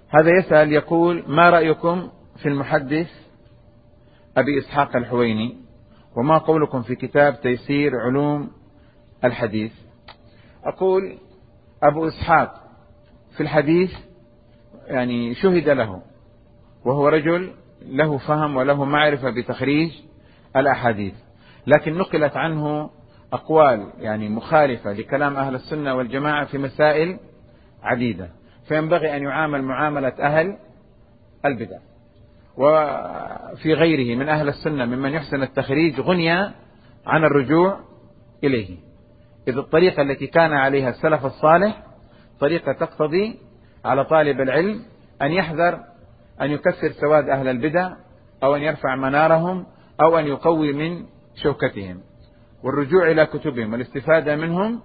هذا يسأل يقول: ما رأيكم في المحدث أبي إسحاق الحويني؟ وما قولكم في كتاب تيسير علوم الحديث؟ أقول: أبو إسحاق في الحديث يعني شهد له، وهو رجل له فهم وله معرفة بتخريج الأحاديث، لكن نقلت عنه أقوال يعني مخالفة لكلام أهل السنة والجماعة في مسائل عديدة، فينبغي أن يعامل معاملة أهل البدع. وفي غيره من أهل السنة ممن يحسن التخريج غني عن الرجوع إليه، إذ الطريقة التي كان عليها السلف الصالح طريقة تقتضي على طالب العلم أن يحذر أن يكسر سواد أهل البدع، أو أن يرفع منارهم، أو أن يقوي من شوكتهم، والرجوع إلى كتبهم والاستفادة منهم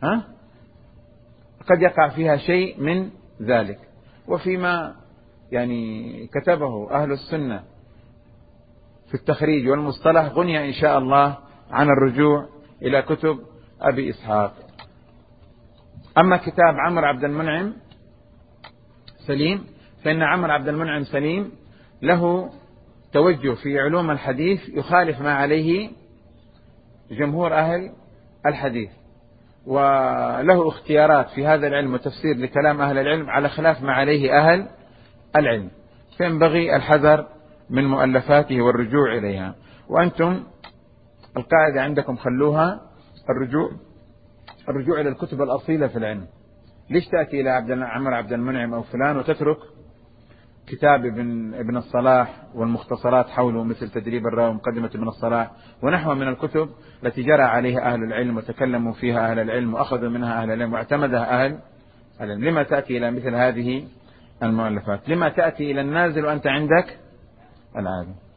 قد يقع فيها شيء من ذلك. وفيما يعني كتبه أهل السنة في التخريج والمصطلح غني إن شاء الله عن الرجوع إلى كتب أبي إسحاق. أما كتاب عمرو عبد المنعم سليم، فإن عمرو عبد المنعم سليم له توجه في علوم الحديث يخالف ما عليه جمهور أهل الحديث، وله اختيارات في هذا العلم وتفسير لكلام أهل العلم على خلاف ما عليه أهل العلم، فينبغي الحذر من مؤلفاته والرجوع إليها. وأنتم القاعدة عندكم خلوها الرجوع إلى الكتب الأصيلة في العلم. ليش تأتي إلى عمرو عبد المنعم أو فلان وتترك كتاب ابن الصلاح والمختصرات حوله مثل تدريب الراوي ومقدمة ابن الصلاح ونحو من الكتب التي جرى عليها أهل العلم وتكلموا فيها أهل العلم وأخذوا منها أهل العلم واعتمدها أهل العلم؟ لما تأتي إلى مثل هذه المؤلفات؟ لما تأتي إلى النازل وأنت عندك العالم؟